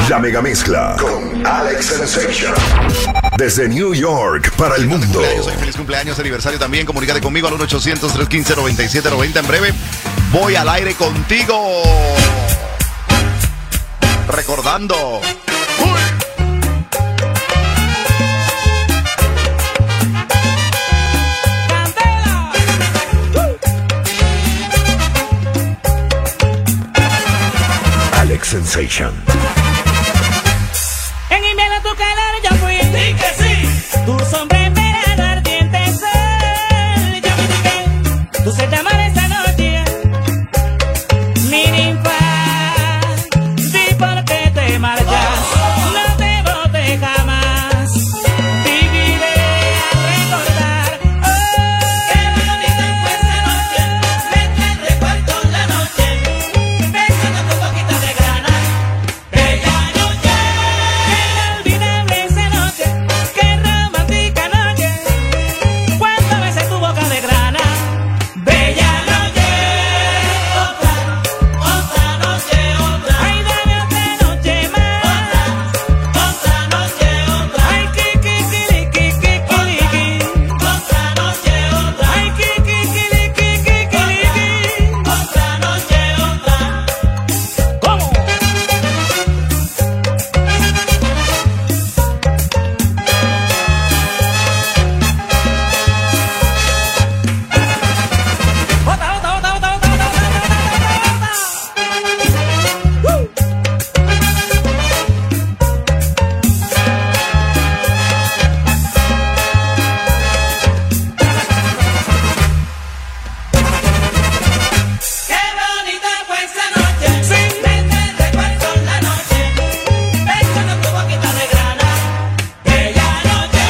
La mega mezcla con Alex Sensation. Desde New York para el mundo. Feliz cumpleaños, aniversario también. Comunícate conmigo al 1-800-315-9790. En breve voy al aire contigo. Recordando. Alex Sensation. En invierno tu calor yo fui. Sí que sí. Tu sombra en verano ardiente sol. Yo me dije, tú se te amar esta noche. Mi ninfa, di por qué te marchas. No te bote jamás. Viviré a recordar. Oh, qué bonita fue esa noche. Me trae recuerdo la noche. Besando tu boquita de grana. Bella noche. Inolvidable esa noche. Qué romántica noche. Cuántas veces tu boca de grana. Bella noche. Otra noche, otra. Ay, dame otra noche más. Otra noche, otra. Ay, kikikiki. Otra noche, otra. Ay, kikikiki. Otra noche, otra. ¿Cómo? Qué bonita fue esa noche. Sí. Me recuerdo la noche. Besando tu boquita de grana. Bella noche.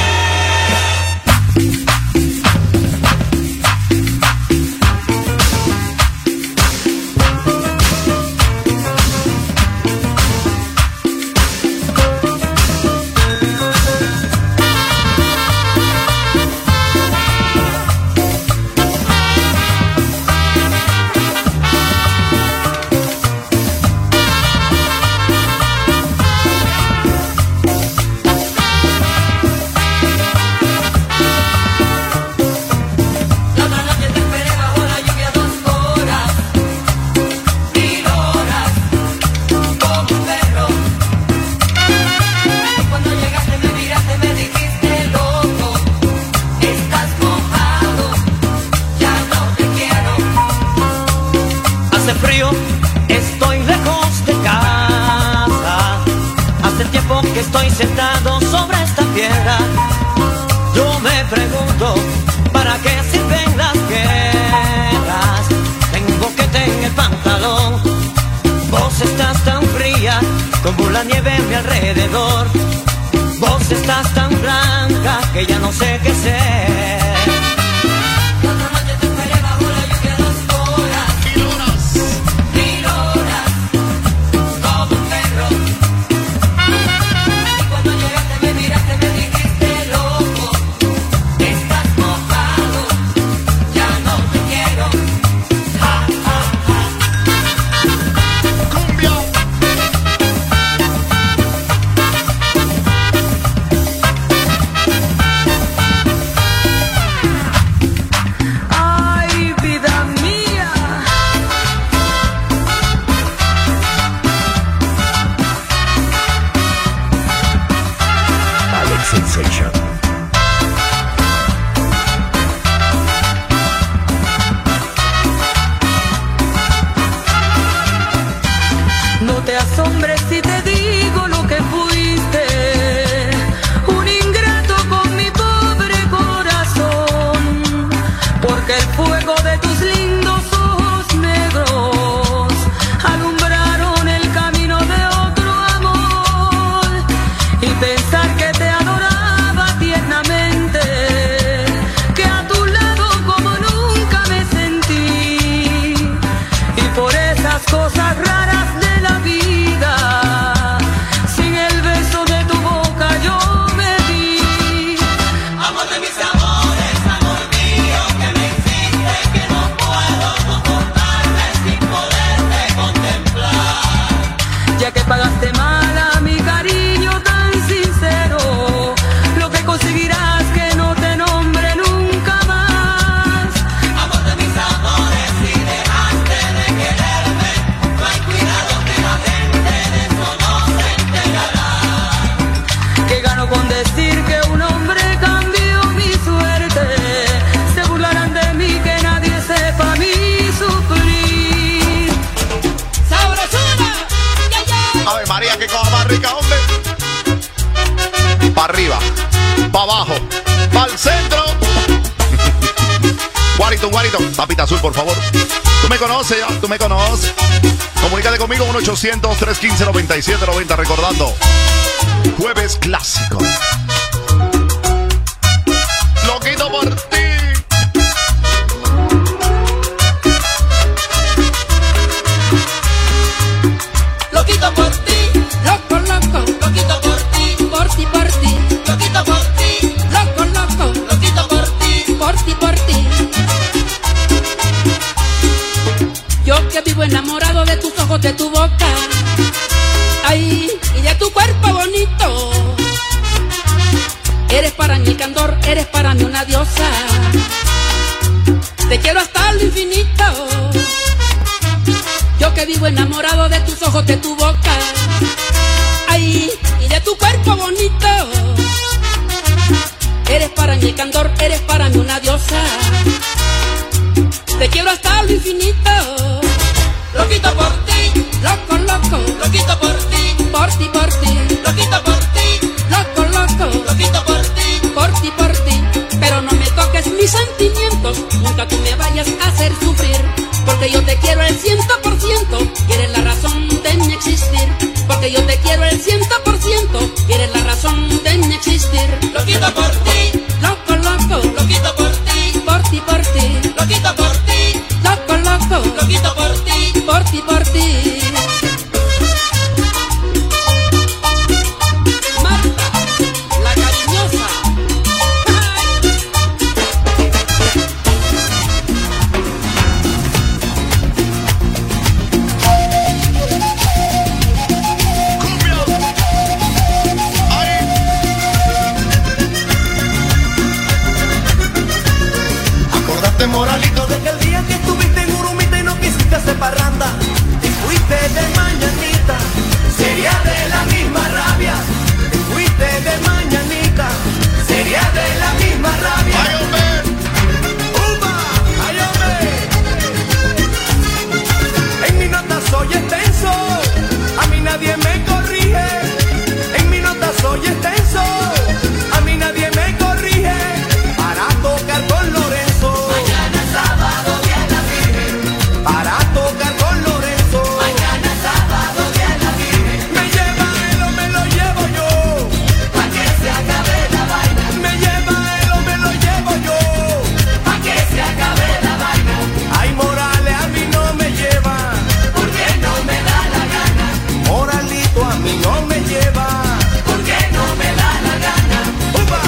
La otra noche te esperé bajo la lluvia 2 horas. 1000 horas. Como un perro. Cuando llegaste me miraste, me dijiste loco. Estás mojado. Ya no te quiero. Hace frío, estoy lejos de casa. Hace tiempo que estoy sentado sobre esta piedra. Yo me pregunto, ¿para qué sirven las guerras? Tengo que tener el pantalón. Vos estás tan fría como la nieve a mi alrededor. Vos estás tan blanca que ya no sé qué ser. La otra noche te esperé bajo la lluvia 2 horas. 1000 horas. Como un perro. Y cuando llegaste me miraste, me dijiste loco. Estás mojado. Ya no te quiero. Ja, ja, ja. Ay, vida mía. Alex Sensation. No te asombres si te digo lo que fuiste. Un ingrato con mi pobre corazón. Porque el fuego de tus lindos ojos negros alumbraron el camino de otro amor. Y pensar que te adoraba tiernamente, que a tu lado como nunca me sentí. Y por esas cosas raras de la vida, sin el beso de tu boca yo me vi. Amor de mis amores, amor mío, que me hiciste que no puedo soportarme sin poderte contemplar. Ya que pagaste mal a mi rica, ¿dónde? Para arriba, para abajo, para el centro. Guarito, papita azul, por favor. Tú me conoces, ya, tú me conoces. Comunícate conmigo, 1-800-315-9790, recordando. Jueves clásico. Loquito por ti. Loquito por ti, loco, loco, loquito por ti, por ti, por ti, loquito por ti, loco, loco, loquito por ti, por ti, por ti. Yo que vivo enamorado de tus ojos, de tu boca, ay, y de tu cuerpo bonito. Eres para mí el candor, eres para mí una diosa. Te quiero hasta lo infinito. Yo que vivo enamorado de tus ojos, de tu boca, ay, y de tu cuerpo bonito. Eres para mí el candor, eres para mí una diosa. Te quiero hasta lo infinito. Loquito por ti, loco, loco, loquito por ti, por ti, por ti, loquito por ti, loco, loco, loquito por ti, por ti, por ti. Pero no me toques mis sentimientos, nunca tú me vayas a hacer sufrir, porque yo te quiero el 100%, y eres la razón de mi existir. Porque yo te quiero el 100%, y eres la razón de mi existir. Loquito por ti, loco, loco, loquito por ti, por ti, por ti, loquito por ti, loco, loco, loquito por ti, por ti, por ti. Marta, la cariñosa. Moralito, de que el día que estuviste en Urumita y no quisiste hacer parranda, te fuiste de mañanita, sería de la misma rabia. Te fuiste de mañanita, sería de la misma rabia. ¡Ay, hombre! ¡Upa! ¡Ay, hombre! En mi nota soy extenso, a mí nadie me corrige. En mi nota soy extenso, a mí nadie me corrige. Para tocar con Lorenzo, para tocar con Lorenzo. Mañana sábado día la Virgen. Me lleva él o me lo llevo yo, pa' que se acabe la vaina. Me lleva él o me lo llevo yo, pa' que se acabe la vaina. Ay, Morales a mí no me lleva, porque no me da la gana. Moralito a mí no me lleva, porque no me da la gana. ¡Upa!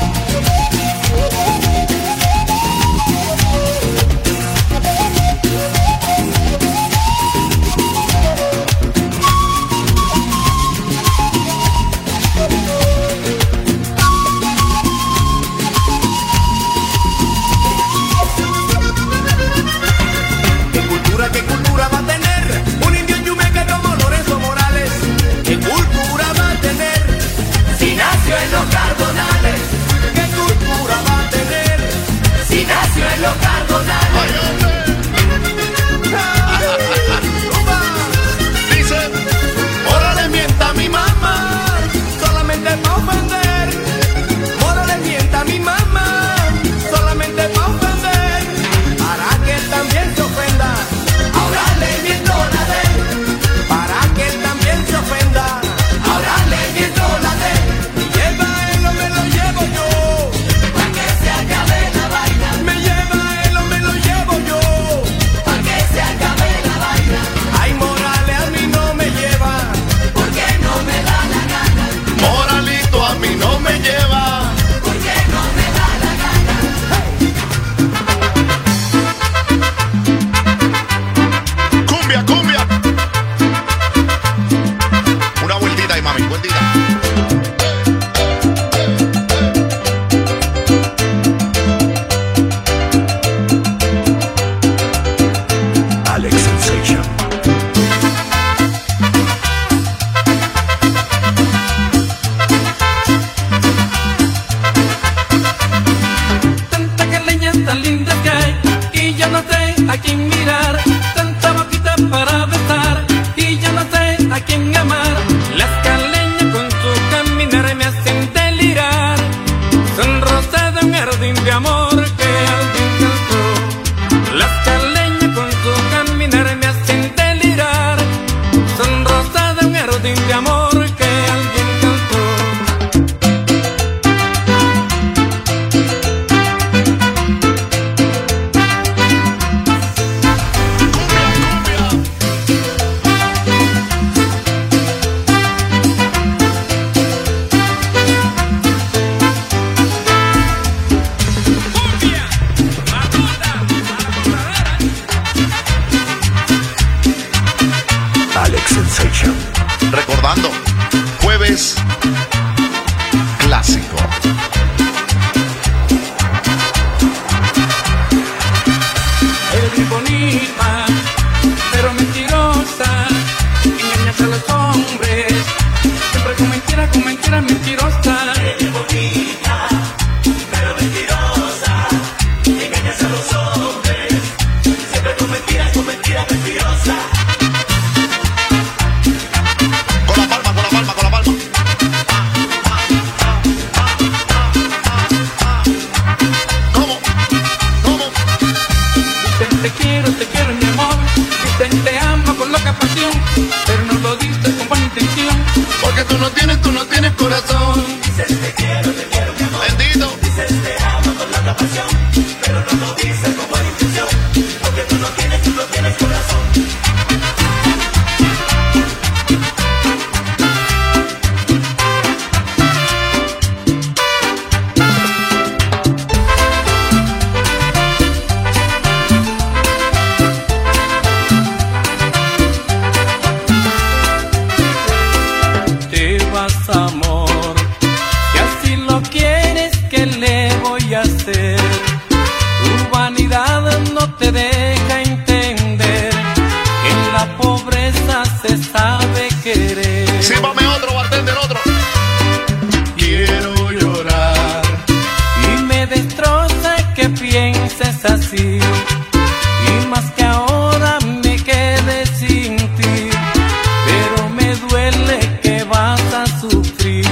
¿Qué cultura va a tener un indio en Yumeca como Lorenzo Morales? ¿Qué cultura va a tener si nació en los Cardonales? ¿Qué cultura va a tener si nació en los Cardonales? Dice, Morales mienta a mi mamá, solamente pa' ofender. Morales mienta a mi mamá, solamente pa' ofender. Para que él también se ofenda, ahora le miento la de él. Para que él también se ofenda, ahora le miento la de él. Me lleva él o me lo llevo yo, pa' que se acabe la vaina. Me lleva él o me lo llevo yo, pa' que se acabe la vaina. Ay, Morales a mí no me lleva, porque no me da la gana. Moralito a mí no me lleva, porque no me da la gana. Cumbia, cumbia. Una vueltita ahí, mami, vueltita. Alex Sensation. Tanta leña tan linda que hay y yo no sé a quién mirar. Tanta boquita para besar y yo no sé a quién amar. La escalera recordando. Jueves clásico. Eres muy bonita, pero mentirosa. Engañas a los hombres, siempre con mentira mentirosa. Eres bonita, pero mentirosa. Engañas a los hombres, siempre con mentira mentirosa. Con la palma, con la palma, con la palma. ¿Cómo? ¿Cómo? Te quiero mi amor. Dicen te amo con loca pasión, pero no lo dices con buena intención, porque tú no tienes corazón. Dices te quiero mi amor. Bendito. Dices te amo con loca pasión, pero no lo dices con buena intención, porque tú no tienes corazón. Amor, si así lo quieres, ¿qué le voy a hacer? Tu vanidad no te deja entender que en la pobreza se sabe querer. Sírvame otro, bartender, otro. Quiero llorar y me destroza que pienses así, y más que ahora me quede sin ti, pero me duele que vas a sufrir.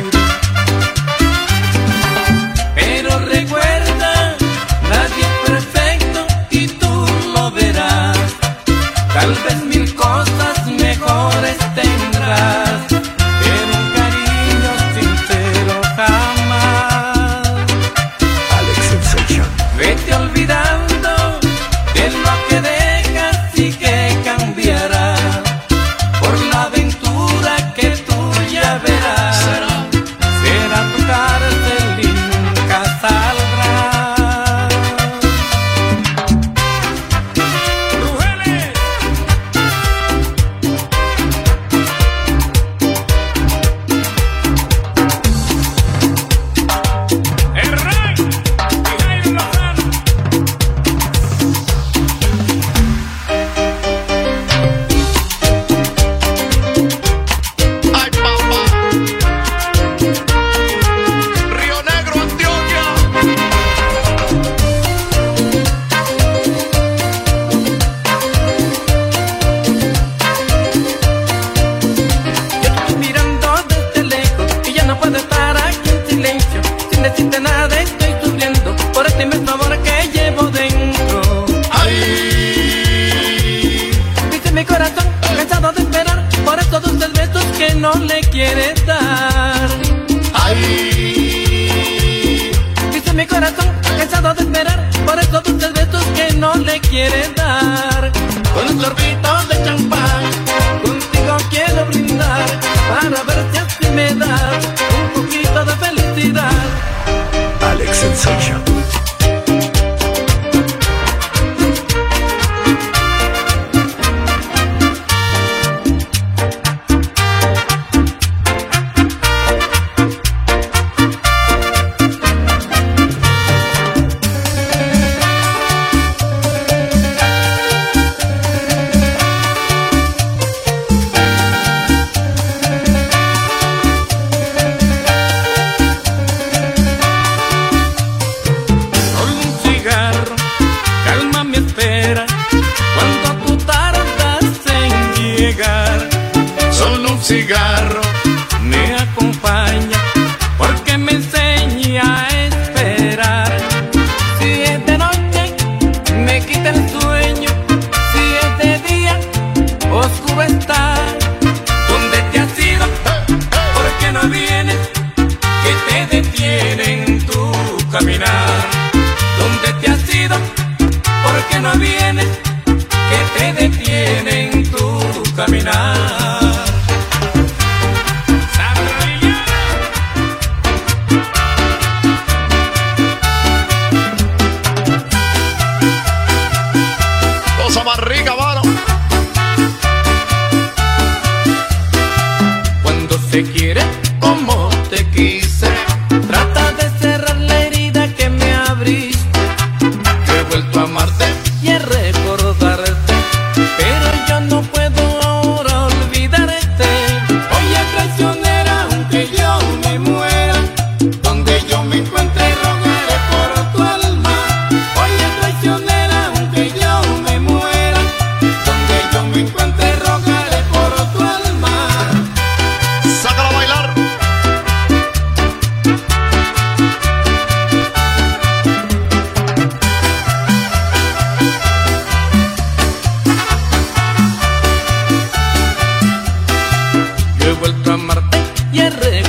Pero recuerda, nadie es perfecto y tú lo verás. Tal vez mil cosas mejores tendrás, pero un cariño sincero jamás. Alex Sensation. Vete olvidando de lo que dejas y que cambiará por la aventura que tú ya verás. Será tu cárcel y nunca saldrás. ¡Mujeres! El Rey y Jaime Lozano. Ay, papá. Río Negro, Antioquia. Yo te estoy mirando desde lejos y ya no puedo estar aquí en silencio. Sin decirte nada estoy sufriendo por este inmenso amor que llevo dentro. Ay. Dice mi corazón, cansado de esperar por estos dulces besos que no le quieres dar. Ay. Dice mi corazón, cansado de esperar por estos dulces besos que no le quieres dar. Con un sorbito de champán, contigo quiero brindar, para ver si así me das un poquito de felicidad. Alex Sensation. se quiere como te quise. Trata de cerrar la herida que me abriste. Yo he vuelto a amarte y a recordarte, pero yo no puedo ahora olvidarte. Oye, traicionera, aunque yo me muera, donde yo me encuentre rogaré por tu alma. Oye, traicionera, aunque yo me muera, donde yo me encuentre rogaré por tu alma. ¡Sácala a bailar! Yo he vuelto a amarte y a recordarte,